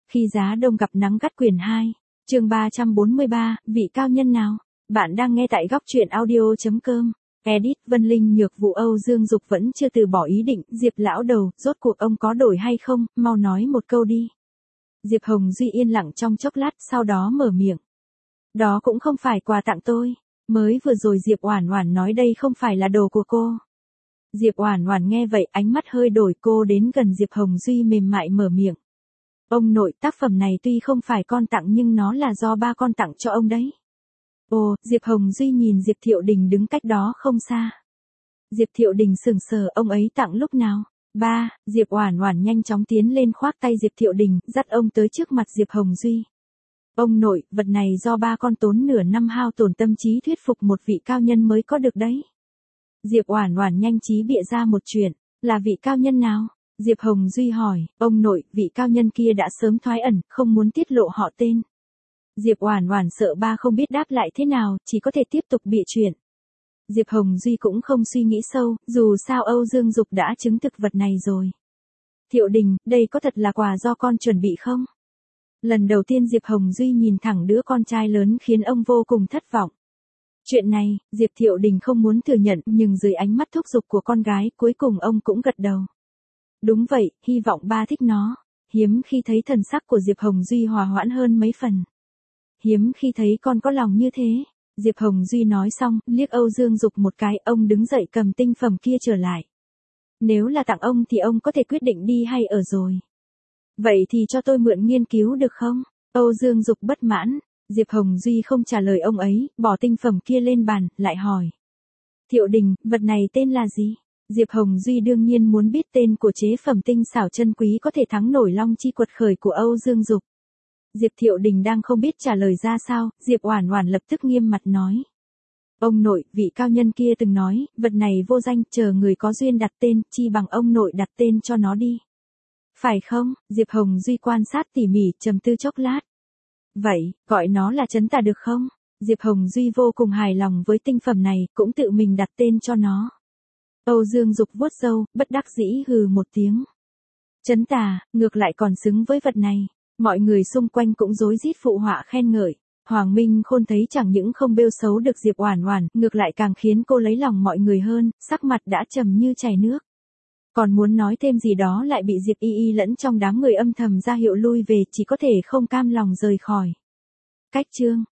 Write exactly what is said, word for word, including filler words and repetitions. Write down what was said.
Khi giá đông gặp nắng gắt quyển hai, chương ba trăm bốn mươi ba, vị cao nhân nào? Bạn đang nghe tại góc truyện audio.com. Edit Vân Linh nhược vụ Âu Dương Dục vẫn chưa từ bỏ ý định, Diệp lão đầu, rốt cuộc ông có đổi hay không, mau nói một câu đi. Diệp Hồng Duy yên lặng trong chốc lát, sau đó mở miệng. Đó cũng không phải quà tặng tôi, mới vừa rồi Diệp Oản Oản nói đây không phải là đồ của cô. Diệp Oản Oản nghe vậy, ánh mắt hơi đổi, cô đến gần Diệp Hồng Duy mềm mại mở miệng. Ông nội, tác phẩm này tuy không phải con tặng nhưng nó là do ba con tặng cho ông đấy. Ồ, Diệp Hồng Duy nhìn Diệp Thiệu Đình đứng cách đó không xa. Diệp Thiệu Đình sững sờ, ông ấy tặng lúc nào? Ba, Diệp Oản Oản nhanh chóng tiến lên khoác tay Diệp Thiệu Đình, dắt ông tới trước mặt Diệp Hồng Duy. Ông nội, vật này do ba con tốn nửa năm hao tổn tâm trí thuyết phục một vị cao nhân mới có được đấy. Diệp Oản Oản nhanh trí bịa ra một chuyện, là vị cao nhân nào? Diệp Hồng Duy hỏi, ông nội, vị cao nhân kia đã sớm thoái ẩn, không muốn tiết lộ họ tên. Diệp Oản Oản sợ ba không biết đáp lại thế nào, chỉ có thể tiếp tục bịa chuyện. Diệp Hồng Duy cũng không suy nghĩ sâu, dù sao Âu Dương Dục đã chứng thực vật này rồi. Thiệu Đình, đây có thật là quà do con chuẩn bị không? Lần đầu tiên Diệp Hồng Duy nhìn thẳng đứa con trai lớn khiến ông vô cùng thất vọng. Chuyện này, Diệp Thiệu Đình không muốn thừa nhận, nhưng dưới ánh mắt thúc giục của con gái, cuối cùng ông cũng gật đầu. Đúng vậy, hy vọng ba thích nó. Hiếm khi thấy thần sắc của Diệp Hồng Duy hòa hoãn hơn mấy phần. Hiếm khi thấy con có lòng như thế. Diệp Hồng Duy nói xong, liếc Âu Dương Dục một cái, ông đứng dậy cầm tinh phẩm kia trở lại. Nếu là tặng ông thì ông có thể quyết định đi hay ở rồi. Vậy thì cho tôi mượn nghiên cứu được không? Âu Dương Dục bất mãn. Diệp Hồng Duy không trả lời ông ấy, bỏ tinh phẩm kia lên bàn, lại hỏi. Thiệu Đình, vật này tên là gì? Diệp Hồng Duy đương nhiên muốn biết tên của chế phẩm tinh xảo chân quý có thể thắng nổi long chi quật khởi của Âu Dương Dục. Diệp Thiệu Đình đang không biết trả lời ra sao, Diệp Oản Oản lập tức nghiêm mặt nói. Ông nội, vị cao nhân kia từng nói, vật này vô danh, chờ người có duyên đặt tên, chi bằng ông nội đặt tên cho nó đi. Phải không? Diệp Hồng Duy quan sát tỉ mỉ, trầm tư chốc lát. Vậy, gọi nó là Trấn Tà được không? Diệp Hồng Duy vô cùng hài lòng với tinh phẩm này, cũng tự mình đặt tên cho nó. Âu Dương Dục vuốt râu, bất đắc dĩ hừ một tiếng. Trấn Tà, ngược lại còn xứng với vật này. Mọi người xung quanh cũng rối rít phụ họa khen ngợi. Hoàng Minh Khôn thấy chẳng những không bêu xấu được Diệp Oản Oản, ngược lại càng khiến cô lấy lòng mọi người hơn, sắc mặt đã trầm như chảy nước. Còn muốn nói thêm gì đó lại bị Diệp Y Y lẫn trong đám người âm thầm ra hiệu lui về, chỉ có thể không cam lòng rời khỏi. Cách chương